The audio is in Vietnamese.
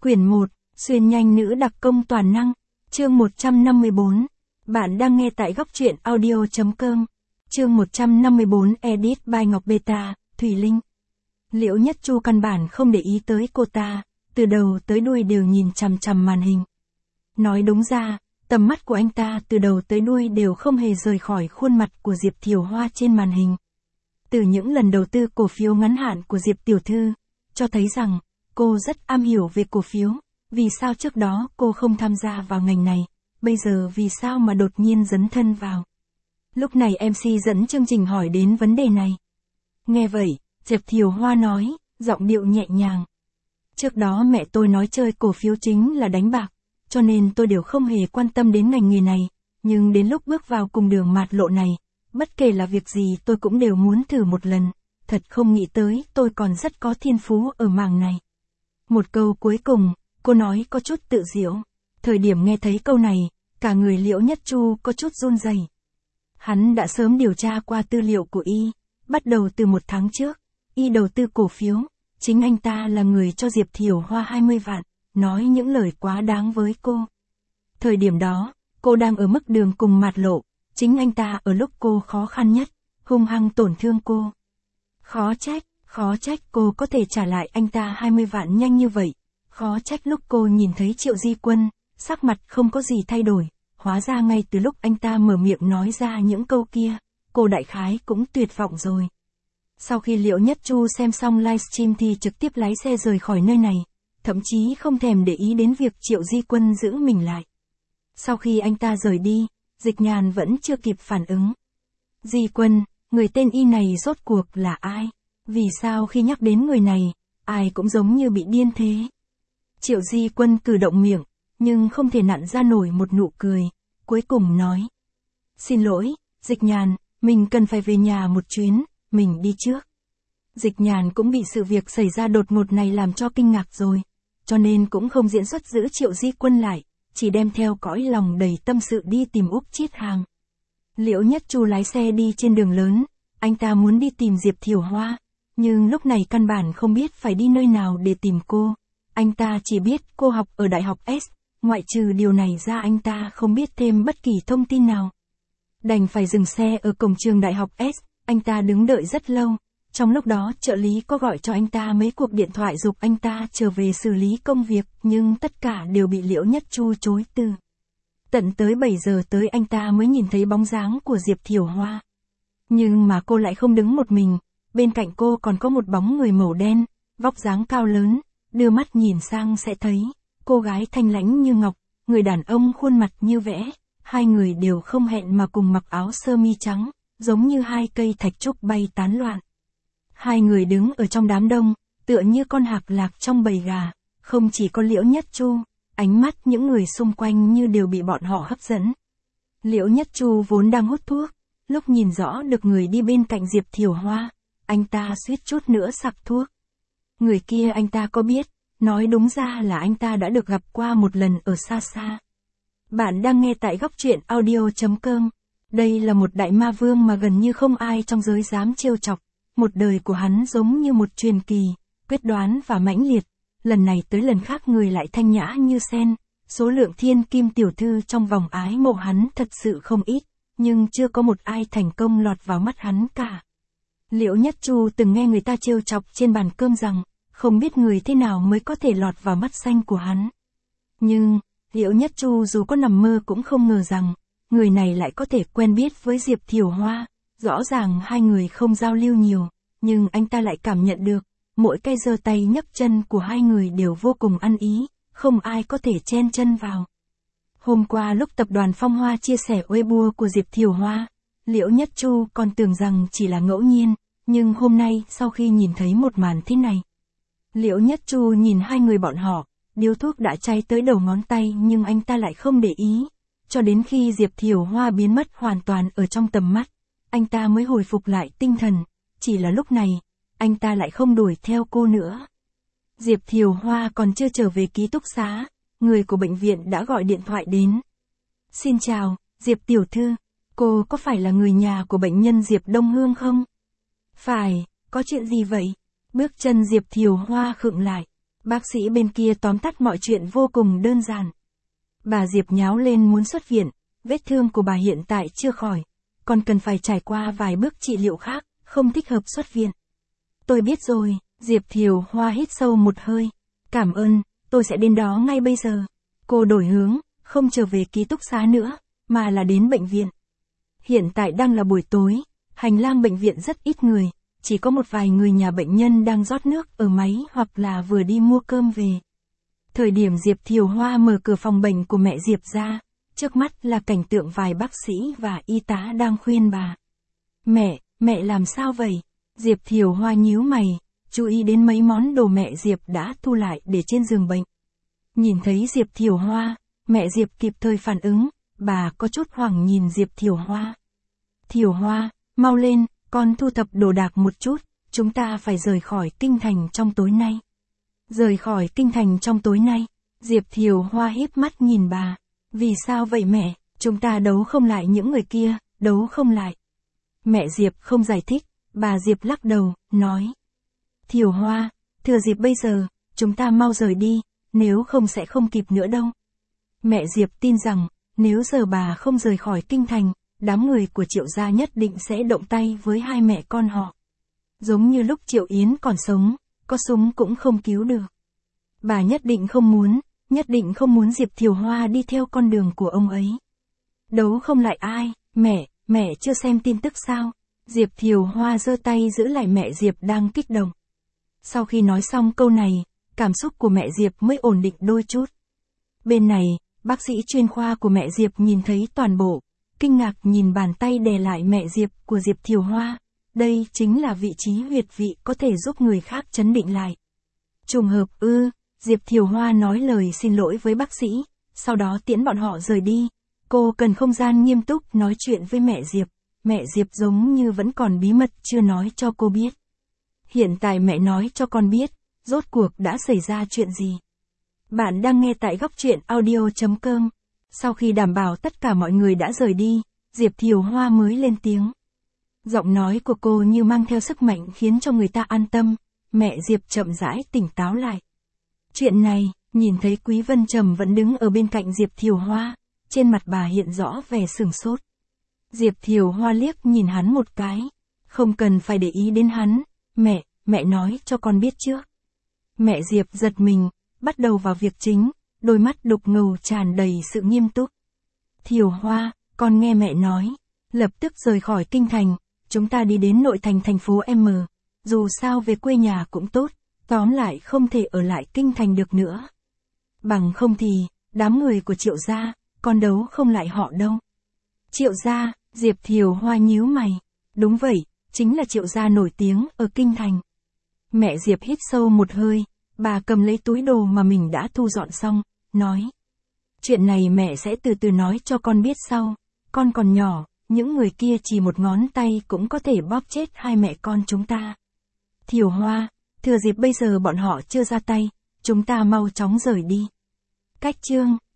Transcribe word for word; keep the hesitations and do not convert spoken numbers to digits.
Quyển một, xuyên nhanh nữ đặc công toàn năng, chương một trăm năm mươi bốn. Bạn đang nghe tại góc truyện audio chấm com. Chương một trăm năm mươi bốn edit by Ngọc Beta, Thùy Linh. Liễu Nhất Chu căn bản không để ý tới cô ta, từ đầu tới đuôi đều nhìn chằm chằm màn hình. Nói đúng ra, tầm mắt của anh ta từ đầu tới đuôi đều không hề rời khỏi khuôn mặt của Diệp Thiều Hoa trên màn hình. Từ những lần đầu tư cổ phiếu ngắn hạn của Diệp Tiểu Thư, cho thấy rằng, cô rất am hiểu về cổ phiếu, vì sao trước đó cô không tham gia vào ngành này, bây giờ vì sao mà đột nhiên dấn thân vào. Lúc này em xê dẫn chương trình hỏi đến vấn đề này. Nghe vậy, Diệp Thiều Hoa nói, giọng điệu nhẹ nhàng. Trước đó mẹ tôi nói chơi cổ phiếu chính là đánh bạc, cho nên tôi đều không hề quan tâm đến ngành nghề này, nhưng đến lúc bước vào cùng đường mạt lộ này, bất kể là việc gì tôi cũng đều muốn thử một lần, thật không nghĩ tới tôi còn rất có thiên phú ở mảng này. Một câu cuối cùng, cô nói có chút tự diễu. Thời điểm nghe thấy câu này, cả người Liễu Nhất Chu có chút run rẩy. Hắn đã sớm điều tra qua tư liệu của y, bắt đầu từ một tháng trước, y đầu tư cổ phiếu, chính anh ta là người cho Diệp Thiều Hoa hai mươi vạn, nói những lời quá đáng với cô. Thời điểm đó, cô đang ở mức đường cùng mạt lộ, chính anh ta ở lúc cô khó khăn nhất, hung hăng tổn thương cô. Khó trách, khó trách cô có thể trả lại anh ta hai mươi vạn nhanh như vậy. Khó trách lúc cô nhìn thấy Triệu Di Quân, sắc mặt không có gì thay đổi, hóa ra ngay từ lúc anh ta mở miệng nói ra những câu kia, cô đại khái cũng tuyệt vọng rồi. Sau khi Liễu Nhất Chu xem xong livestream thì trực tiếp lái xe rời khỏi nơi này, thậm chí không thèm để ý đến việc Triệu Di Quân giữ mình lại. Sau khi anh ta rời đi, Dịch Nhàn vẫn chưa kịp phản ứng. Di Quân, người tên y này rốt cuộc là ai? Vì sao khi nhắc đến người này, ai cũng giống như bị điên thế? Triệu Di Quân cử động miệng, nhưng không thể nặn ra nổi một nụ cười, cuối cùng nói. Xin lỗi, Dịch Nhàn, mình cần phải về nhà một chuyến, mình đi trước. Dịch Nhàn cũng bị sự việc xảy ra đột ngột này làm cho kinh ngạc rồi, cho nên cũng không diễn xuất giữ Triệu Di Quân lại, chỉ đem theo cõi lòng đầy tâm sự đi tìm Úc Chiết Hàng. Liễu Nhất Chu lái xe đi trên đường lớn, anh ta muốn đi tìm Diệp Thiều Hoa, nhưng lúc này căn bản không biết phải đi nơi nào để tìm cô. Anh ta chỉ biết cô học ở Đại học S, ngoại trừ điều này ra anh ta không biết thêm bất kỳ thông tin nào. Đành phải dừng xe ở cổng trường Đại học S, anh ta đứng đợi rất lâu. Trong lúc đó trợ lý có gọi cho anh ta mấy cuộc điện thoại giục anh ta trở về xử lý công việc, nhưng tất cả đều bị Liễu Nhất Chu chối từ. Tận tới bảy giờ tới anh ta mới nhìn thấy bóng dáng của Diệp Thiều Hoa. Nhưng mà cô lại không đứng một mình, bên cạnh cô còn có một bóng người màu đen, vóc dáng cao lớn, đưa mắt nhìn sang sẽ thấy, cô gái thanh lãnh như ngọc, người đàn ông khuôn mặt như vẽ, hai người đều không hẹn mà cùng mặc áo sơ mi trắng, giống như hai cây thạch trúc bay tán loạn. Hai người đứng ở trong đám đông, tựa như con hạc lạc trong bầy gà, không chỉ có Liễu Nhất Chu, ánh mắt những người xung quanh như đều bị bọn họ hấp dẫn. Liễu Nhất Chu vốn đang hút thuốc, lúc nhìn rõ được người đi bên cạnh Diệp Thiều Hoa, anh ta suýt chút nữa sặc thuốc. Người kia anh ta có biết, nói đúng ra là anh ta đã được gặp qua một lần ở xa xa. Bạn đang nghe tại góc truyện audio chấm com. Đây là một đại ma vương mà gần như không ai trong giới dám trêu chọc. Một đời của hắn giống như một truyền kỳ, quyết đoán và mãnh liệt. Lần này tới lần khác người lại thanh nhã như sen. Số lượng thiên kim tiểu thư trong vòng ái mộ hắn thật sự không ít, nhưng chưa có một ai thành công lọt vào mắt hắn cả. Liễu Nhất Chu từng nghe người ta trêu chọc trên bàn cơm rằng, không biết người thế nào mới có thể lọt vào mắt xanh của hắn. Nhưng, Liễu Nhất Chu dù có nằm mơ cũng không ngờ rằng, người này lại có thể quen biết với Diệp Thiều Hoa. Rõ ràng hai người không giao lưu nhiều, nhưng anh ta lại cảm nhận được, mỗi cái giơ tay nhấc chân của hai người đều vô cùng ăn ý, không ai có thể chen chân vào. Hôm qua lúc tập đoàn Phong Hoa chia sẻ Weibo của Diệp Thiều Hoa, Liễu Nhất Chu còn tưởng rằng chỉ là ngẫu nhiên, nhưng hôm nay sau khi nhìn thấy một màn thế này, Liễu Nhất Chu nhìn hai người bọn họ, điếu thuốc đã cháy tới đầu ngón tay nhưng anh ta lại không để ý, cho đến khi Diệp Thiều Hoa biến mất hoàn toàn ở trong tầm mắt, anh ta mới hồi phục lại tinh thần, chỉ là lúc này, anh ta lại không đuổi theo cô nữa. Diệp Thiều Hoa còn chưa trở về ký túc xá, người của bệnh viện đã gọi điện thoại đến. Xin chào, Diệp Tiểu Thư, cô có phải là người nhà của bệnh nhân Diệp Đông Hương không? Phải, có chuyện gì vậy? Bước chân Diệp Thiều Hoa khựng lại. Bác sĩ bên kia tóm tắt mọi chuyện vô cùng đơn giản. Bà Diệp nháo lên muốn xuất viện, vết thương của bà hiện tại chưa khỏi, còn cần phải trải qua vài bước trị liệu khác, không thích hợp xuất viện. Tôi biết rồi, Diệp Thiều Hoa hít sâu một hơi. Cảm ơn, tôi sẽ đến đó ngay bây giờ. Cô đổi hướng, không trở về ký túc xá nữa, mà là đến bệnh viện. Hiện tại đang là buổi tối, hành lang bệnh viện rất ít người, chỉ có một vài người nhà bệnh nhân đang rót nước ở máy hoặc là vừa đi mua cơm về. Thời điểm Diệp Thiều Hoa mở cửa phòng bệnh của mẹ Diệp ra, trước mắt là cảnh tượng vài bác sĩ và y tá đang khuyên bà. Mẹ, mẹ làm sao vậy? Diệp Thiều Hoa nhíu mày, chú ý đến mấy món đồ mẹ Diệp đã thu lại để trên giường bệnh. Nhìn thấy Diệp Thiều Hoa, mẹ Diệp kịp thời phản ứng, bà có chút hoảng nhìn Diệp Thiều Hoa. Thiều Hoa, mau lên, con thu thập đồ đạc một chút, chúng ta phải rời khỏi kinh thành trong tối nay. Rời khỏi kinh thành trong tối nay, Diệp Thiều Hoa híp mắt nhìn bà. Vì sao vậy mẹ, chúng ta đấu không lại những người kia, đấu không lại. Mẹ Diệp không giải thích, bà Diệp lắc đầu, nói. Thiều Hoa, thừa dịp bây giờ, chúng ta mau rời đi, nếu không sẽ không kịp nữa đâu. Mẹ Diệp tin rằng, nếu giờ bà không rời khỏi kinh thành, đám người của Triệu gia nhất định sẽ động tay với hai mẹ con họ. Giống như lúc Triệu Yến còn sống, có súng cũng không cứu được. Bà nhất định không muốn, nhất định không muốn Diệp Thiều Hoa đi theo con đường của ông ấy. Đấu không lại ai, mẹ, mẹ chưa xem tin tức sao? Diệp Thiều Hoa giơ tay giữ lại mẹ Diệp đang kích động. Sau khi nói xong câu này, cảm xúc của mẹ Diệp mới ổn định đôi chút. Bên này, bác sĩ chuyên khoa của mẹ Diệp nhìn thấy toàn bộ, kinh ngạc nhìn bàn tay đè lại mẹ Diệp của Diệp Thiều Hoa. Đây chính là vị trí huyệt vị có thể giúp người khác trấn định lại. Trùng hợp ư, Diệp Thiều Hoa nói lời xin lỗi với bác sĩ, sau đó tiễn bọn họ rời đi. Cô cần không gian nghiêm túc nói chuyện với mẹ Diệp. Mẹ Diệp giống như vẫn còn bí mật chưa nói cho cô biết. Hiện tại mẹ nói cho con biết, rốt cuộc đã xảy ra chuyện gì. Bạn đang nghe tại góc truyện audio chấm com. Sau khi đảm bảo tất cả mọi người đã rời đi, Diệp Thiều Hoa mới lên tiếng. Giọng nói của cô như mang theo sức mạnh khiến cho người ta an tâm. Mẹ Diệp chậm rãi tỉnh táo lại. Chuyện này, nhìn thấy Quý Vân Trầm vẫn đứng ở bên cạnh Diệp Thiều Hoa, trên mặt bà hiện rõ vẻ sửng sốt. Diệp Thiều Hoa liếc nhìn hắn một cái. Không cần phải để ý đến hắn. Mẹ, mẹ nói cho con biết trước. Mẹ Diệp giật mình, bắt đầu vào việc chính, đôi mắt đục ngầu tràn đầy sự nghiêm túc. Thiều Hoa, con nghe mẹ nói, lập tức rời khỏi kinh thành, chúng ta đi đến nội thành thành phố M. Dù sao về quê nhà cũng tốt, tóm lại không thể ở lại kinh thành được nữa. Bằng không thì, đám người của Triệu gia, con đấu không lại họ đâu. Triệu gia, Diệp Thiều Hoa nhíu mày. Đúng vậy, chính là Triệu gia nổi tiếng ở kinh thành. Mẹ Diệp hít sâu một hơi, bà cầm lấy túi đồ mà mình đã thu dọn xong, nói. Chuyện này mẹ sẽ từ từ nói cho con biết sau, con còn nhỏ, những người kia chỉ một ngón tay cũng có thể bóp chết hai mẹ con chúng ta. Thiều Hoa, thừa dịp bây giờ bọn họ chưa ra tay, chúng ta mau chóng rời đi. Cách chương